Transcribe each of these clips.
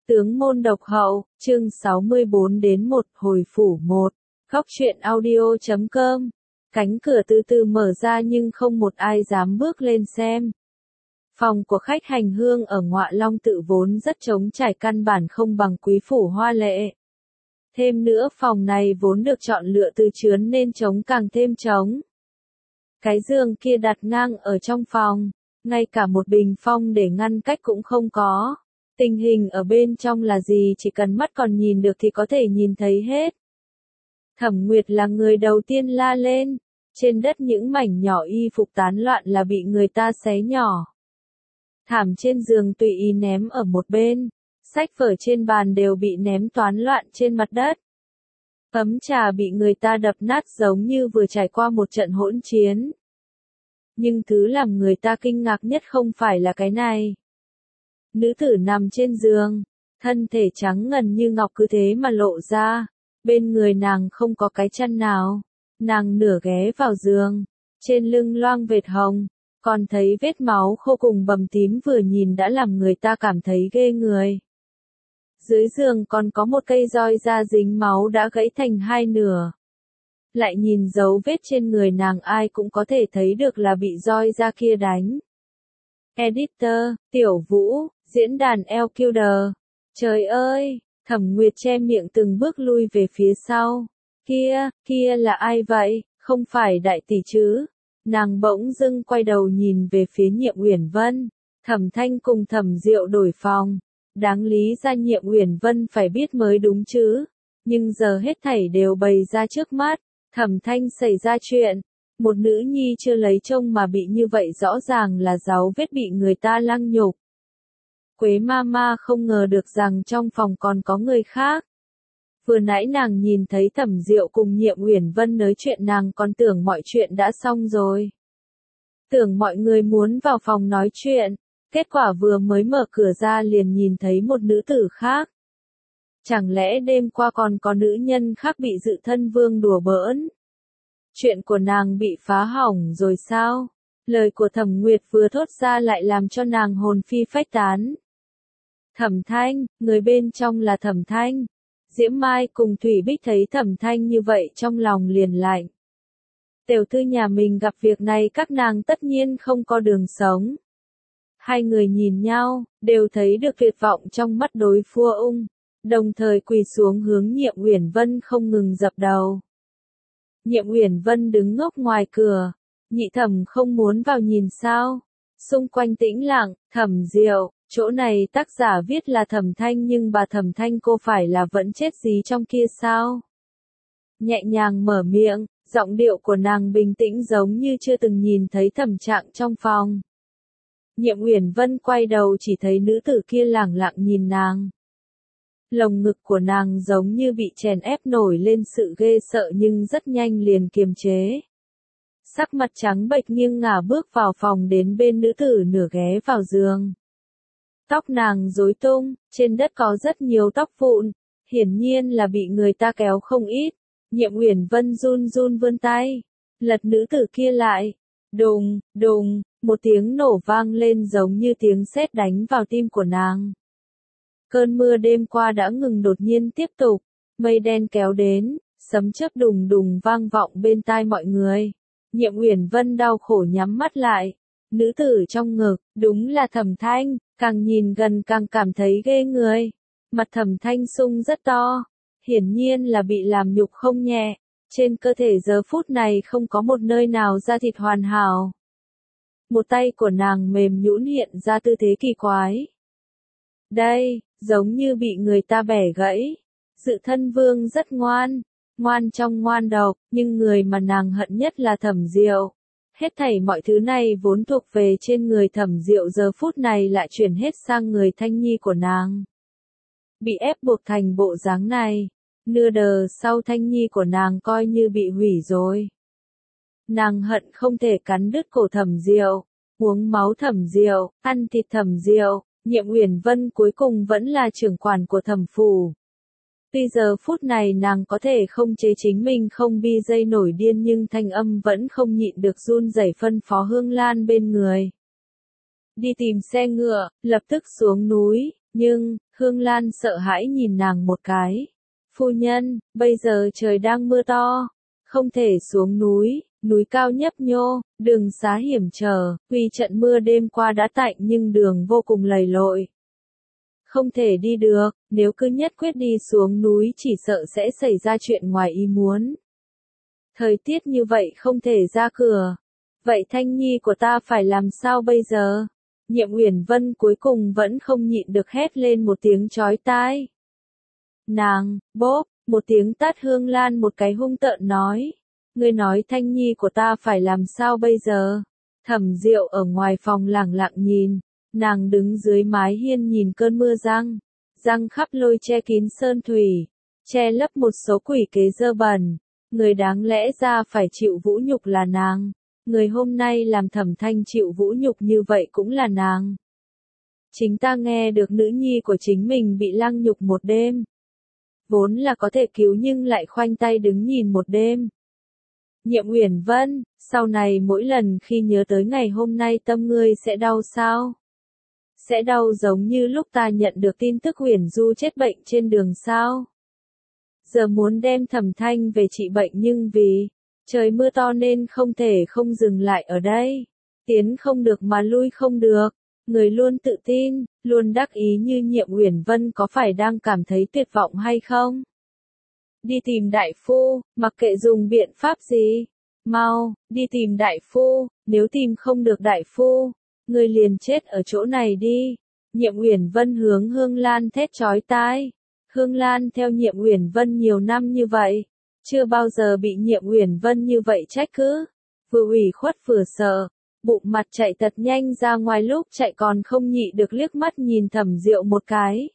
Tướng môn độc hậu, chương 64 đến 1 hồi phủ 1. Góc truyện audio.com. Cánh cửa từ từ mở ra nhưng không một ai dám bước lên xem. Phòng của khách hành hương ở Ngoại Long Tự vốn rất trống trải, căn bản không bằng quý phủ hoa lệ. Thêm nữa phòng này vốn được chọn lựa từ chướn nên trống càng thêm trống. Cái giường kia đặt ngang ở trong phòng, ngay cả một bình phong để ngăn cách cũng không có. Tình hình ở bên trong là gì chỉ cần mắt còn nhìn được thì có thể nhìn thấy hết. Thẩm Nguyệt là người đầu tiên la lên. Trên đất những mảnh nhỏ y phục tán loạn là bị người ta xé nhỏ. Thảm trên giường tùy ý ném ở một bên. Sách vở trên bàn đều bị ném toán loạn trên mặt đất. Ấm trà bị người ta đập nát giống như vừa trải qua một trận hỗn chiến. Nhưng thứ làm người ta kinh ngạc nhất không phải là cái này. Nữ tử nằm trên giường, thân thể trắng ngần như ngọc cứ thế mà lộ ra, bên người nàng không có cái chăn nào, nàng nửa ghé vào giường, trên lưng loang vệt hồng, còn thấy vết máu khô cùng bầm tím vừa nhìn đã làm người ta cảm thấy ghê người. Dưới giường còn có một cây roi da dính máu đã gãy thành hai nửa. Lại nhìn dấu vết trên người nàng ai cũng có thể thấy được là bị roi da kia đánh. Editor, Tiểu Vũ, diễn đàn Elkuder. Trời ơi, Thẩm Nguyệt che miệng từng bước lui về phía sau. Kia là ai vậy, không phải đại tỷ chứ? Nàng bỗng dưng quay đầu nhìn về phía Nhiệm Uyển Vân. Thẩm Thanh cùng Thẩm Diệu đổi phòng. Đáng lý ra Nhiệm Uyển Vân phải biết mới đúng chứ. Nhưng giờ hết thảy đều bày ra trước mắt. Thẩm Thanh xảy ra chuyện. Một nữ nhi chưa lấy chồng mà bị như vậy rõ ràng là dấu vết bị người ta lăng nhục. Quế Mama không ngờ được rằng trong phòng còn có người khác. Vừa nãy nàng nhìn thấy Thẩm Diệu cùng Nhiệm Uyển Vân nói chuyện nàng còn tưởng mọi chuyện đã xong rồi. Tưởng mọi người muốn vào phòng nói chuyện, kết quả vừa mới mở cửa ra liền nhìn thấy một nữ tử khác. Chẳng lẽ đêm qua còn có nữ nhân khác bị Dự Thân Vương đùa bỡn? Chuyện của nàng bị phá hỏng rồi sao? Lời của Thẩm Nguyệt vừa thốt ra lại làm cho nàng hồn phi phách tán. Thẩm Thanh, người bên trong là Thẩm Thanh. Diễm Mai cùng Thủy Bích thấy Thẩm Thanh như vậy trong lòng liền lạnh. Tiểu thư nhà mình gặp việc này các nàng tất nhiên không có đường sống. Hai người nhìn nhau, đều thấy được tuyệt vọng trong mắt đối phương, đồng thời quỳ xuống hướng Nhiệm Uyển Vân không ngừng dập đầu. Nhiệm Uyển Vân đứng ngốc ngoài cửa, Nhị Thẩm không muốn vào nhìn sao? Xung quanh tĩnh lặng, Thẩm Diệu, chỗ này tác giả viết là Thẩm Thanh nhưng bà Thẩm Thanh cô phải là vẫn chết gì trong kia sao? Nhẹ nhàng mở miệng, giọng điệu của nàng bình tĩnh giống như chưa từng nhìn thấy thẩm trạng trong phòng. Nhiệm Uyển Vân quay đầu chỉ thấy nữ tử kia lẳng lặng nhìn nàng. Lồng ngực của nàng giống như bị chèn ép nổi lên sự ghê sợ nhưng rất nhanh liền kiềm chế. Sắc mặt trắng bệch nghiêng ngả bước vào phòng đến bên nữ tử nửa ghé vào giường. Tóc nàng rối tung, trên đất có rất nhiều tóc vụn, hiển nhiên là bị người ta kéo không ít. Nhiệm Uyển Vân run run vươn tay, lật nữ tử kia lại. Đùng, đùng, một tiếng nổ vang lên giống như tiếng sét đánh vào tim của nàng. Cơn mưa đêm qua đã ngừng đột nhiên tiếp tục, mây đen kéo đến, sấm chớp đùng đùng vang vọng bên tai mọi người. Nhiệm Uyển Vân đau khổ nhắm mắt lại. Nữ tử trong ngực, đúng là Thẩm Thanh, càng nhìn gần càng cảm thấy ghê người. Mặt Thẩm Thanh sung rất to, hiển nhiên là bị làm nhục không nhẹ. Trên cơ thể giờ phút này không có một nơi nào da thịt hoàn hảo. Một tay của nàng mềm nhũn hiện ra tư thế kỳ quái. Đây, giống như bị người ta bẻ gãy. Dự Thân Vương rất ngoan, ngoan trong ngoan độc, nhưng người mà nàng hận nhất là Thẩm Diệu. Hết thảy mọi thứ này vốn thuộc về trên người Thẩm Diệu giờ phút này lại chuyển hết sang người Thanh Nhi của nàng. Bị ép buộc thành bộ dáng này, nửa đời sau Thanh Nhi của nàng coi như bị hủy rồi. Nàng hận không thể cắn đứt cổ Thẩm Diệu, uống máu Thẩm Diệu, ăn thịt Thẩm Diệu. Nhiệm Uyển Vân cuối cùng vẫn là trưởng quản của Thẩm phủ. Tuy giờ phút này nàng có thể không chế chính mình không bi dây nổi điên nhưng thanh âm vẫn không nhịn được run rẩy phân phó Hương Lan bên người. Đi tìm xe ngựa, lập tức xuống núi, nhưng, Hương Lan sợ hãi nhìn nàng một cái. Phu nhân, bây giờ trời đang mưa to, không thể xuống núi, núi cao nhấp nhô, đường xá hiểm trở, vì trận mưa đêm qua đã tạnh nhưng đường vô cùng lầy lội. Không thể đi được, nếu cứ nhất quyết đi xuống núi chỉ sợ sẽ xảy ra chuyện ngoài ý muốn. Thời tiết như vậy không thể ra cửa. Vậy Thanh Nhi của ta phải làm sao bây giờ? Nhiệm Uyển Vân cuối cùng vẫn không nhịn được hét lên một tiếng chói tai. Nàng, bốp, một tiếng tát Hương Lan một cái hung tợn nói. Ngươi nói Thanh Nhi của ta phải làm sao bây giờ? Thẩm Diệu ở ngoài phòng lẳng lặng nhìn. Nàng đứng dưới mái hiên nhìn cơn mưa răng khắp lôi che kín sơn thủy, che lấp một số quỷ kế dơ bẩn. Người đáng lẽ ra phải chịu vũ nhục là nàng. Người hôm nay làm Thẩm Thanh chịu vũ nhục như vậy cũng là nàng. Chính ta nghe được nữ nhi của chính mình bị lăng nhục một đêm. Vốn là có thể cứu nhưng lại khoanh tay đứng nhìn một đêm. Nhiệm Uyển Vân, sau này mỗi lần khi nhớ tới ngày hôm nay tâm ngươi sẽ đau sao? Sẽ đau giống như lúc ta nhận được tin tức Uyển Du chết bệnh trên đường sao? Giờ muốn đem Thẩm Thanh về trị bệnh nhưng vì trời mưa to nên không thể không dừng lại ở đây. Tiến không được mà lui không được. Người luôn tự tin, luôn đắc ý như Nhiệm Uyển Vân có phải đang cảm thấy tuyệt vọng hay không? Đi tìm đại phu, mặc kệ dùng biện pháp gì. Mau, đi tìm đại phu, nếu tìm không được đại phu, người liền chết ở chỗ này đi. Nhiệm Uyển Vân hướng Hương Lan thét chói tai. Hương Lan theo Nhiệm Uyển Vân nhiều năm như vậy, chưa bao giờ bị Nhiệm Uyển Vân như vậy trách cứ. Vừa ủy khuất vừa sợ, bụng mặt chạy thật nhanh ra ngoài lúc chạy còn không nhịn được liếc mắt nhìn Thẩm Diệu một cái.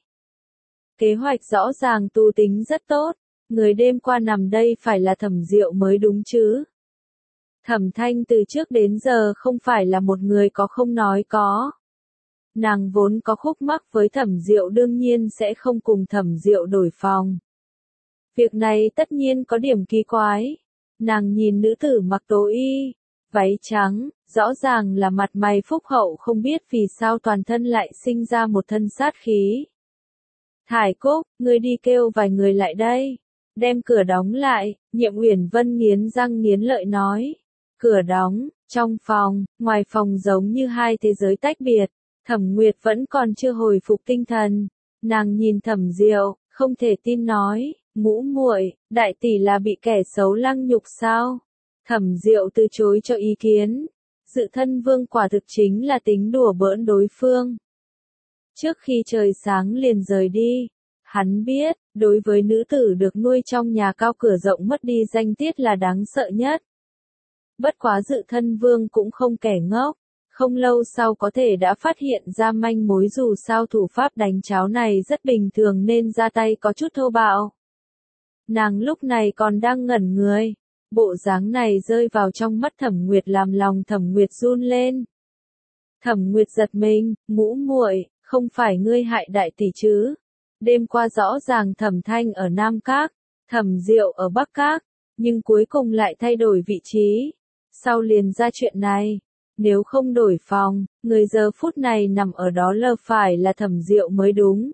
Kế hoạch rõ ràng tu tính rất tốt, người đêm qua nằm đây phải là Thẩm Diệu mới đúng chứ. Thẩm Thanh từ trước đến giờ không phải là một người có không nói có. Nàng vốn có khúc mắc với Thẩm Diệu đương nhiên sẽ không cùng Thẩm Diệu đổi phòng. Việc này tất nhiên có điểm kỳ quái. Nàng nhìn nữ tử mặc tố y, váy trắng, rõ ràng là mặt mày phúc hậu không biết vì sao toàn thân lại sinh ra một thân sát khí. Thải Cúc, ngươi đi kêu vài người lại đây. Đem cửa đóng lại, Nhiệm Uyển Vân nghiến răng nghiến lợi nói. Cửa đóng, trong phòng, ngoài phòng giống như hai thế giới tách biệt. Thẩm Nguyệt vẫn còn chưa hồi phục tinh thần. Nàng nhìn Thẩm Diệu, không thể tin nói, ngũ muội, đại tỷ là bị kẻ xấu lăng nhục sao? Thẩm Diệu từ chối cho ý kiến. Dự thân vương quả thực chính là tính đùa bỡn đối phương. Trước khi trời sáng liền rời đi, hắn biết, đối với nữ tử được nuôi trong nhà cao cửa rộng mất đi danh tiết là đáng sợ nhất. Bất quá dự thân vương cũng không kẻ ngốc. Không lâu sau có thể đã phát hiện ra manh mối dù sao thủ pháp đánh cháo này rất bình thường nên ra tay có chút thô bạo. Nàng lúc này còn đang ngẩn người. Bộ dáng này rơi vào trong mắt Thẩm Nguyệt làm lòng Thẩm Nguyệt run lên. Thẩm Nguyệt giật mình, ngũ muội, không phải ngươi hại đại tỷ chứ? Đêm qua rõ ràng Thẩm Thanh ở Nam Các, Thẩm Diệu ở Bắc Các, nhưng cuối cùng lại thay đổi vị trí. Sau liền ra chuyện này. Nếu không đổi phòng, người giờ phút này nằm ở đó lờ phải là Thẩm Diệu mới đúng.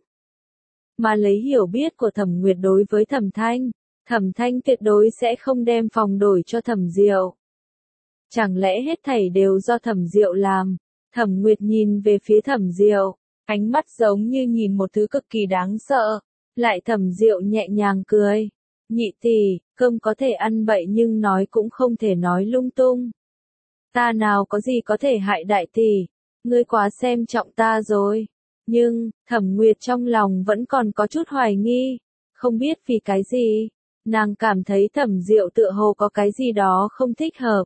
Mà lấy hiểu biết của Thẩm Nguyệt đối với Thẩm Thanh tuyệt đối sẽ không đem phòng đổi cho Thẩm Diệu. Chẳng lẽ hết thảy đều do Thẩm Diệu làm? Thẩm Nguyệt nhìn về phía Thẩm Diệu, ánh mắt giống như nhìn một thứ cực kỳ đáng sợ. Lại Thẩm Diệu nhẹ nhàng cười. Nhị tỷ, cơm có thể ăn bậy nhưng nói cũng không thể nói lung tung. Ta nào có gì có thể hại đại tỷ, ngươi quá xem trọng ta rồi. Nhưng, Thẩm Nguyệt trong lòng vẫn còn có chút hoài nghi, không biết vì cái gì, nàng cảm thấy Thẩm Diệu tựa hồ có cái gì đó không thích hợp.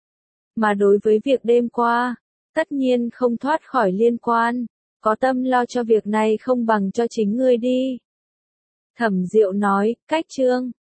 Mà đối với việc đêm qua, tất nhiên không thoát khỏi liên quan, có tâm lo cho việc này không bằng cho chính ngươi đi. Thẩm Diệu nói, cách chương.